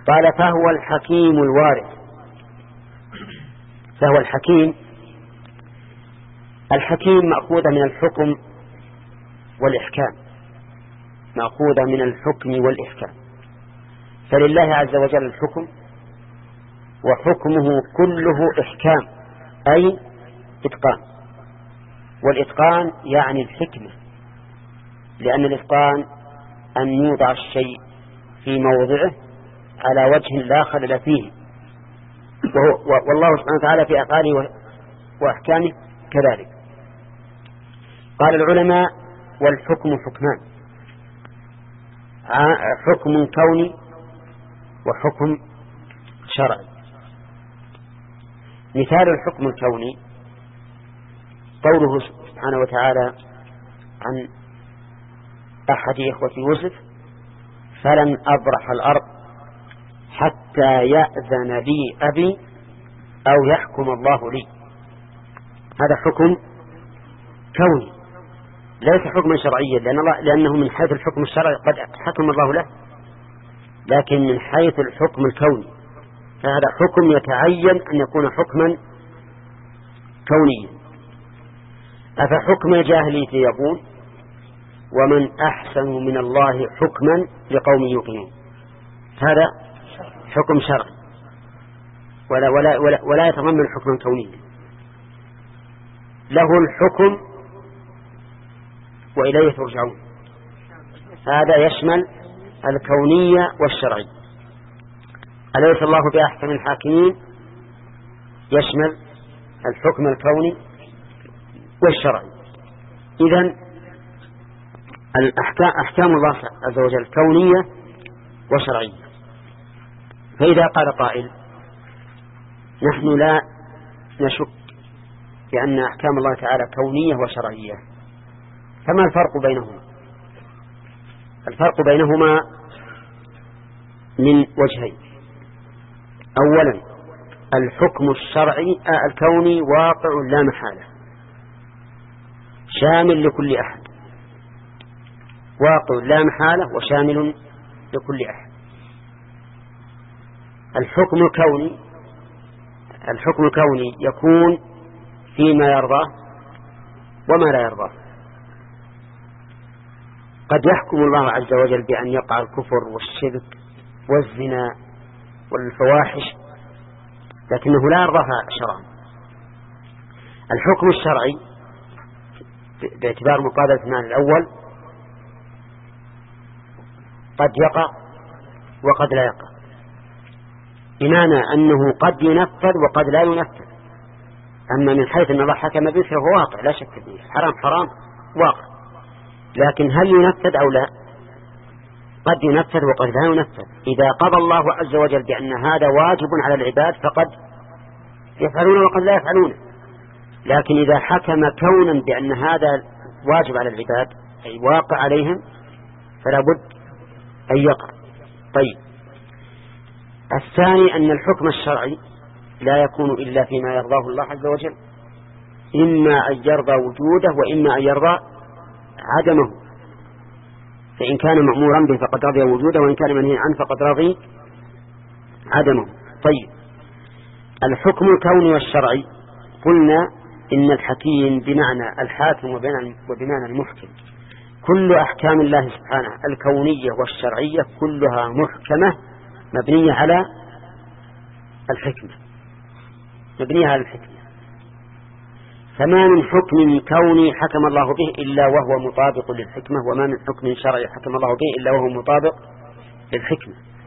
قال فهو الحكيم الوارث. فهو الحكيم مأخوذة من الحكم والإحكام، مأخوذة من الحكم والإحكام. فلله عز وجل الحكم، وحكمه كله إحكام أي إتقان، والإتقان يعني الحكمة، لأن الإتقان أن يوضع الشيء في موضعه على وجه لا خلل فيه، والله سبحانه وتعالى في أفعاله وأحكامه كذلك. قال العلماء والحكم حكمان، حكم كوني وحكم شرعي. مثال الحكم الكوني قوله سبحانه وتعالى عن أحد إخوة يوسف: فلن أبرح الأرض حتى يأذن لي أبي أو يحكم الله لي. هذا حكم كوني ليس حكما شرعيا، لأنه من حيث الحكم الشرعي قد حكم الله له، لكن من حيث الحكم الكوني فهذا حكم يتعين أن يكون حكما كونيا. أفحكم الجاهلية يبغون ومن أحسن من الله حكما لقوم يوقنون. هذا حكم شرعي ولا يتضمن حكما كونيا. له الحكم وإليه ترجعون، هذا يشمل الكونية والشرعي. أليس الله بأحكم الحاكمين يشمل الحكم الكوني والشرعي. إذن أحكام الله عز وجل كونية وشرعية. فإذا قال قائل نحن لا نشك بأن أحكام الله تعالى كونية وشرعية، فما الفرق بينهما؟ الفرق بينهما من وجهين. أولا الحكم الشرعي الكوني واقع لا محالة، شامل لكل أحد، واقع لا محالة وشامل لكل أحد. الحكم الكوني يكون فيما يرضاه وما لا يرضاه. قد يحكم الله عز وجل بأن يقع الكفر والشرك والزنا والفواحش، لكنه لا يرضاها شرعا. الحكم الشرعي باعتبار مقابلة المعنى الأول قد يقع وقد لا يقع، بمعنى أنه قد ينفذ وقد لا ينفذ. أما من حيث أن الله حكم به فهو واقع لا شك فيه، حرام واقع، لكن هل ينفذ أو لا؟ قد ينفذ وقد لا ينفذ. إذا قضى الله عز وجل بأن هذا واجب على العباد فقد يفعلون وقد لا يفعلون، لكن إذا حكم كونا بأن هذا واجب على العباد أي واقع عليهم فلا بد أن يقع. طيب، الثاني أن الحكم الشرعي لا يكون إلا فيما يرضاه الله عز وجل، إما أن يرضى وجوده وإما أن يرضى عدمه، فإن كان مأمورا به فقد رضي وجوده، وإن كان منهي عنه فقد رضي عدمه. طيب، الحكم الكوني والشرعي قلنا إن الحكيم بمعنى الحاكم وبمعنى المحكم. كل أحكام الله سبحانه الكونية والشرعية كلها محكمة مبنية على الحكمة، فما من حكم كوني حكم الله به إلا وهو مطابق للحكمة، وما من حكم شرعي حكم الله به إلا وهو مطابق للحكمة.